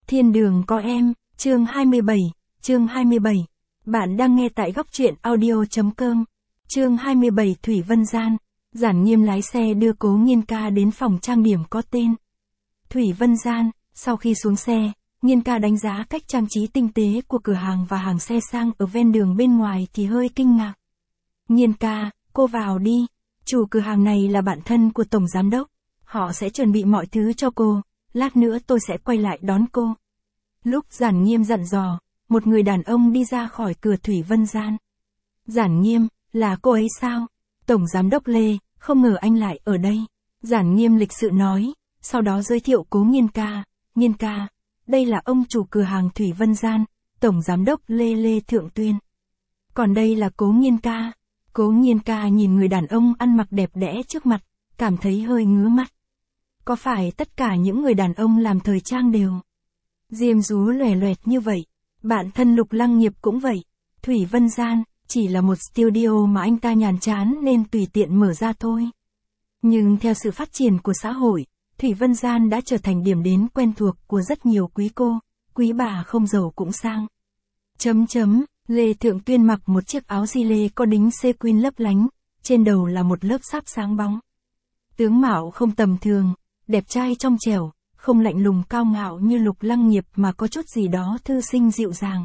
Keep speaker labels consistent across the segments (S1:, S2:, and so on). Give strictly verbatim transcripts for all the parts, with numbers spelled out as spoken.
S1: Thiên đường có em, chương hai mươi bảy, chương hai mươi bảy. Bạn đang nghe tại góc truyện audio.com. Chương hai mươi bảy Thủy Vân Gian. Giản Nghiêm lái xe đưa Cố Nghiên Ca đến phòng trang điểm có tên Thủy Vân Gian. Sau khi xuống xe, Nghiên Ca đánh giá cách trang trí tinh tế của cửa hàng và hàng xe sang ở ven đường bên ngoài thì hơi kinh ngạc. Nghiên Ca, cô vào đi. Chủ cửa hàng này là bạn thân của Tổng Giám Đốc. Họ sẽ chuẩn bị mọi thứ cho cô. Lát nữa tôi sẽ quay lại đón cô. Lúc Giản Nghiêm dặn dò, một người đàn ông đi ra khỏi cửa Thủy Vân Gian. Giản Nghiêm, là cô ấy sao? Tổng Giám Đốc Lê, không ngờ anh lại ở đây. Giản Nghiêm lịch sự nói, sau đó giới thiệu Cố Nghiên Ca. Nghiên Ca, đây là ông chủ cửa hàng Thủy Vân Gian, Tổng Giám Đốc Lê Lê Thượng Tuyên. Còn đây là Cố Nghiên Ca. Cố Nghiên Ca nhìn người đàn ông ăn mặc đẹp đẽ trước mặt, cảm thấy hơi ngứa mắt. Có phải tất cả những người đàn ông làm thời trang đều diêm dúa lòe loẹt như vậy? Bạn thân Lục Lăng Nghiệp cũng vậy. Thủy Vân Gian chỉ là một studio mà anh ta nhàm chán nên tùy tiện mở ra thôi. Nhưng theo sự phát triển của xã hội, Thủy Vân Gian đã trở thành điểm đến quen thuộc của rất nhiều quý cô, quý bà không giàu cũng sang. Chấm chấm, Lê Thượng Tuyên mặc một chiếc áo gi lê có đính sequin lấp lánh, trên đầu là một lớp sáp sáng bóng. Tướng mạo không tầm thường, đẹp trai trong trẻo, không lạnh lùng cao ngạo như Lục Lăng Nghiệp mà có chút gì đó thư sinh dịu dàng.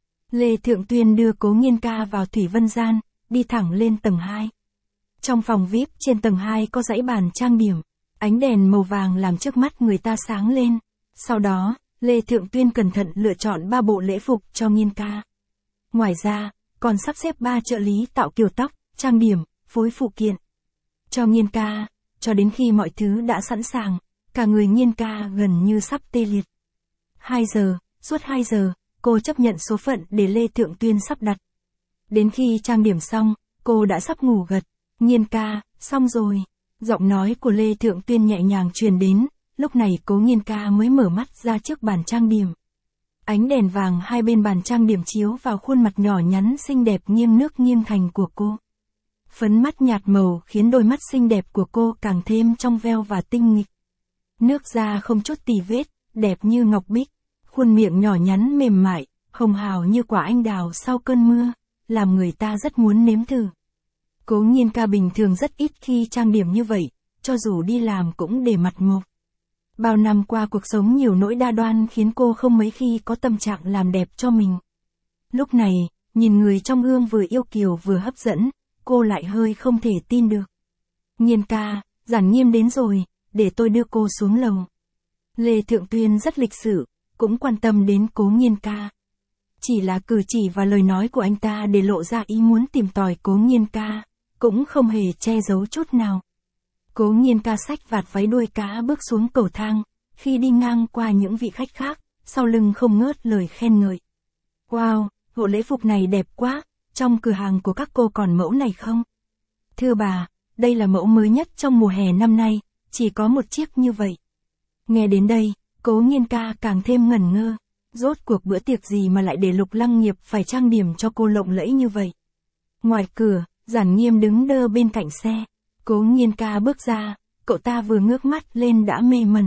S1: Lê Thượng Tuyên đưa Cố Nghiên Ca vào Thủy Vân Gian, đi thẳng lên tầng hai. Trong phòng vi ai pi trên tầng hai có dãy bàn trang điểm, ánh đèn màu vàng làm trước mắt người ta sáng lên. Sau đó, Lê Thượng Tuyên cẩn thận lựa chọn ba bộ lễ phục cho Nghiên Ca. Ngoài ra, còn sắp xếp ba trợ lý tạo kiểu tóc, trang điểm, phối phụ kiện cho Nghiên Ca, cho đến khi mọi thứ đã sẵn sàng. Cả người Nghiên Ca gần như sắp tê liệt. Hai giờ, suốt hai giờ, cô chấp nhận số phận để Lê Thượng Tuyên sắp đặt. Đến khi trang điểm xong, cô đã sắp ngủ gật. Nghiên Ca, xong rồi. Giọng nói của Lê Thượng Tuyên nhẹ nhàng truyền đến, lúc này Cố Nghiên Ca mới mở mắt ra trước bàn trang điểm. Ánh đèn vàng hai bên bàn trang điểm chiếu vào khuôn mặt nhỏ nhắn xinh đẹp nghiêng nước nghiêng thành của cô. Phấn mắt nhạt màu khiến đôi mắt xinh đẹp của cô càng thêm trong veo và tinh nghịch. Nước da không chút tì vết, đẹp như ngọc bích, khuôn miệng nhỏ nhắn mềm mại, hồng hào như quả anh đào sau cơn mưa, làm người ta rất muốn nếm thử. Cố Nghiên Ca bình thường rất ít khi trang điểm như vậy, cho dù đi làm cũng để mặt mộc. Bao năm qua cuộc sống nhiều nỗi đa đoan khiến cô không mấy khi có tâm trạng làm đẹp cho mình. Lúc này, nhìn người trong gương vừa yêu kiều vừa hấp dẫn, cô lại hơi không thể tin được. Nghiên Ca, Giản Nghiêm đến rồi. Để tôi đưa cô xuống lầu. Lê Thượng Tuyên rất lịch sự, cũng quan tâm đến Cố Nghiên Ca. Chỉ là cử chỉ và lời nói của anh ta để lộ ra ý muốn tìm tòi Cố Nghiên Ca, cũng không hề che giấu chút nào. Cố Nghiên Ca xách vạt váy đuôi cá bước xuống cầu thang, khi đi ngang qua những vị khách khác, sau lưng không ngớt lời khen ngợi. Wow, bộ lễ phục này đẹp quá, trong cửa hàng của các cô còn mẫu này không? Thưa bà, đây là mẫu mới nhất trong mùa hè năm nay. Chỉ có một chiếc như vậy. Nghe đến đây, Cố Nghiên Ca càng thêm ngẩn ngơ. Rốt cuộc bữa tiệc gì mà lại để Lục Lăng Nghiệp phải trang điểm cho cô lộng lẫy như vậy? Ngoài cửa, Giản Nghiêm đứng đơ bên cạnh xe. Cố Nghiên Ca bước ra, cậu ta vừa ngước mắt lên đã mê mẩn.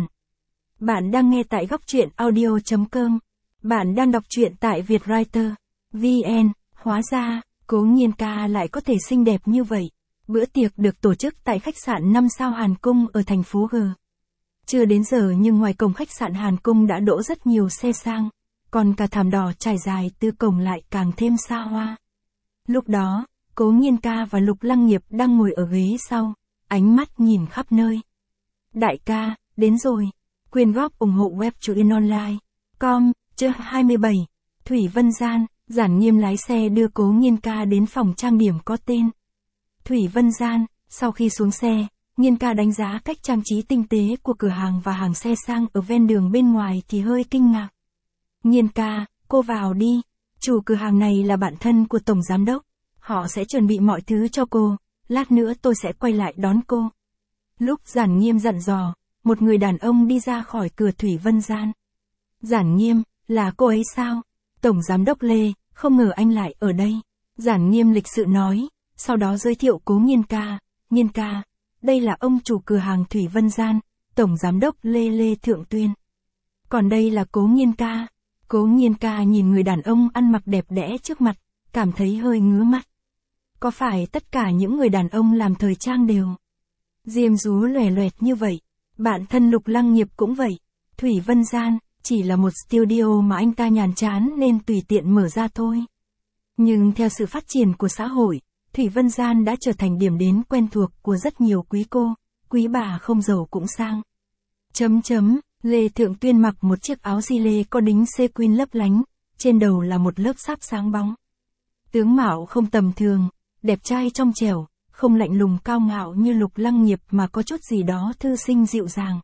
S1: Bạn đang nghe tại góc truyện audio.com. Bạn đang đọc truyện tại Vietwriter. vn. Hóa ra, Cố Nghiên Ca lại có thể xinh đẹp như vậy. Bữa tiệc được tổ chức tại khách sạn năm sao Hàn Cung ở thành phố G. Chưa đến giờ nhưng ngoài cổng khách sạn Hàn Cung đã đỗ rất nhiều xe sang, còn cả thảm đỏ trải dài từ cổng lại càng thêm xa hoa. Lúc đó, Cố Nghiên Ca và Lục Lăng Nghiệp đang ngồi ở ghế sau, ánh mắt nhìn khắp nơi. Đại ca, đến rồi. Quyên góp ủng hộ web truyện online. Com, chương hai mươi bảy. Thủy Vân Gian. Giản Nghiêm lái xe đưa Cố Nghiên Ca đến phòng trang điểm có tên Thủy Vân Gian. Sau khi xuống xe, Nghiên Ca đánh giá cách trang trí tinh tế của cửa hàng và hàng xe sang ở ven đường bên ngoài thì hơi kinh ngạc. Nghiên Ca, cô vào đi. Chủ cửa hàng này là bạn thân của Tổng Giám Đốc. Họ sẽ chuẩn bị mọi thứ cho cô. Lát nữa tôi sẽ quay lại đón cô. Lúc Giản Nghiêm dặn dò, một người đàn ông đi ra khỏi cửa Thủy Vân Gian. Giản Nghiêm, là cô ấy sao? Tổng Giám Đốc Lê, không ngờ anh lại ở đây. Giản Nghiêm lịch sự nói. Sau đó giới thiệu Cố Nghiên Ca. Nghiên Ca, đây là ông chủ cửa hàng Thủy Vân Gian, Tổng Giám Đốc Lê Lê Thượng Tuyên. Còn Còn đây là Cố Nghiên Ca. Cố Nghiên Ca nhìn người đàn ông ăn mặc đẹp đẽ trước mặt, cảm thấy hơi ngứa mắt. Có phải tất cả những người đàn ông làm thời trang đều diêm dúa lòe loẹt như vậy? Bạn thân Lục Lăng Nghiệp cũng vậy. Thủy Vân Gian chỉ là một studio mà anh ta nhàm chán nên tùy tiện mở ra thôi. Nhưng theo sự phát triển của xã hội, Thủy Vân Gian đã trở thành điểm đến quen thuộc của rất nhiều quý cô, quý bà không giàu cũng sang. Chấm chấm, Lê Thượng Tuyên mặc một chiếc áo di lê có đính sequin lấp lánh, trên đầu là một lớp sáp sáng bóng. Tướng mạo không tầm thường, đẹp trai trong trẻo, không lạnh lùng cao ngạo như Lục Lăng Nghiệp mà có chút gì đó thư sinh dịu dàng.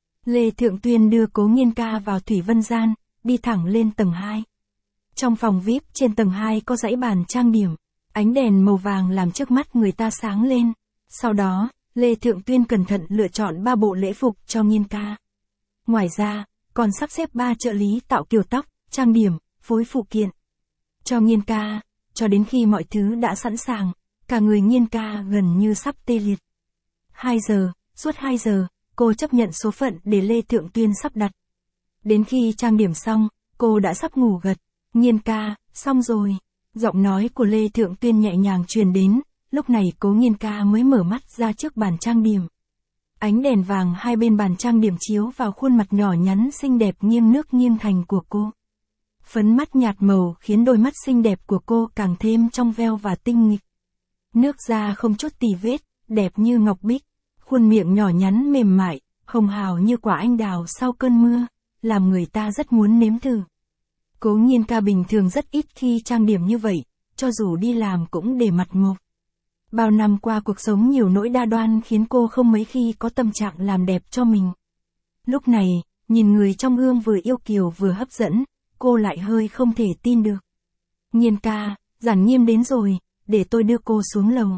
S1: Lê Thượng Tuyên đưa Cố Nghiên Ca vào Thủy Vân Gian, đi thẳng lên tầng hai. Trong phòng vi ai pi trên tầng hai có dãy bàn trang điểm, ánh đèn màu vàng làm trước mắt người ta sáng lên. Sau đó, Lê Thượng Tuyên cẩn thận lựa chọn ba bộ lễ phục cho Nghiên Ca. Ngoài ra, còn sắp xếp ba trợ lý tạo kiểu tóc, trang điểm, phối phụ kiện cho Nghiên Ca, cho đến khi mọi thứ đã sẵn sàng, cả người Nghiên Ca gần như sắp tê liệt. hai giờ, suốt hai giờ, cô chấp nhận số phận để Lê Thượng Tuyên sắp đặt. Đến khi trang điểm xong, cô đã sắp ngủ gật. Nghiên Ca, xong rồi. Giọng nói của Lê Thượng Tuyên nhẹ nhàng truyền đến, lúc này Cố Nghiên Ca mới mở mắt ra trước bàn trang điểm. Ánh đèn vàng hai bên bàn trang điểm chiếu vào khuôn mặt nhỏ nhắn xinh đẹp nghiêng nước nghiêng thành của cô. Phấn mắt nhạt màu khiến đôi mắt xinh đẹp của cô càng thêm trong veo và tinh nghịch. Nước da không chút tì vết, đẹp như ngọc bích, khuôn miệng nhỏ nhắn mềm mại, hồng hào như quả anh đào sau cơn mưa, làm người ta rất muốn nếm thử. Cố Nghiên Ca bình thường rất ít khi trang điểm như vậy, cho dù đi làm cũng để mặt ngộp. Bao năm qua cuộc sống nhiều nỗi đa đoan khiến cô không mấy khi có tâm trạng làm đẹp cho mình. Lúc này, nhìn người trong gương vừa yêu kiều vừa hấp dẫn, cô lại hơi không thể tin được. Nghiên Ca, Giản Nghiêm đến rồi, để tôi đưa cô xuống lầu.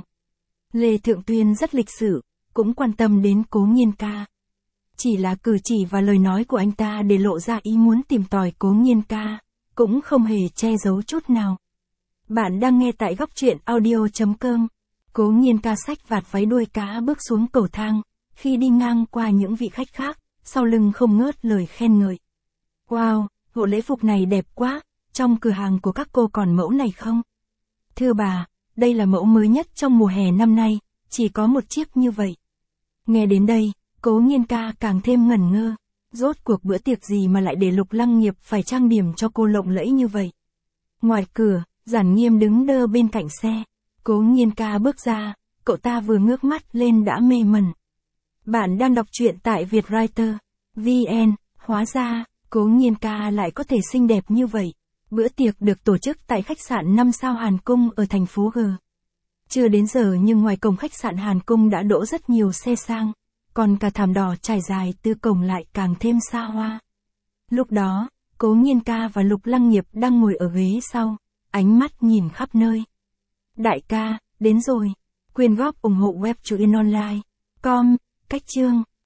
S1: Lê Thượng Tuyên rất lịch sự, cũng quan tâm đến Cố Nghiên Ca. Chỉ là cử chỉ và lời nói của anh ta để lộ ra ý muốn tìm tòi Cố Nghiên Ca, cũng không hề che giấu chút nào. Bạn đang nghe tại góc truyện audio chấm com. Cố Nghiên Ca xách vạt váy đuôi cá bước xuống cầu thang, khi đi ngang qua những vị khách khác, sau lưng không ngớt lời khen ngợi. Wow, bộ lễ phục này đẹp quá, trong cửa hàng của các cô còn mẫu này không? Thưa bà, đây là mẫu mới nhất trong mùa hè năm nay, chỉ có một chiếc như vậy. Nghe đến đây, Cố Nghiên Ca càng thêm ngẩn ngơ, rốt cuộc bữa tiệc gì mà lại để Lục Lăng Nghiệp phải trang điểm cho cô lộng lẫy như vậy. Ngoài cửa, Giản Nghiêm đứng đơ bên cạnh xe. Cố Nghiên Ca bước ra, cậu ta vừa ngước mắt lên đã mê mẩn. Bạn đang đọc truyện tại Vietwriter chấm vn, hóa ra, Cố Nghiên Ca lại có thể xinh đẹp như vậy. Bữa tiệc được tổ chức tại khách sạn năm sao Hàn Cung ở thành phố G. Chưa đến giờ nhưng ngoài cổng khách sạn Hàn Cung đã đỗ rất nhiều xe sang, còn cả thảm đỏ trải dài từ cổng lại càng thêm xa hoa. Lúc đó, Cố Nghiên Ca và Lục Lăng Nghiệp đang ngồi ở ghế sau, ánh mắt nhìn khắp nơi. Đại ca, đến rồi. Quyên góp ủng hộ web truyện online chấm com, cách chương.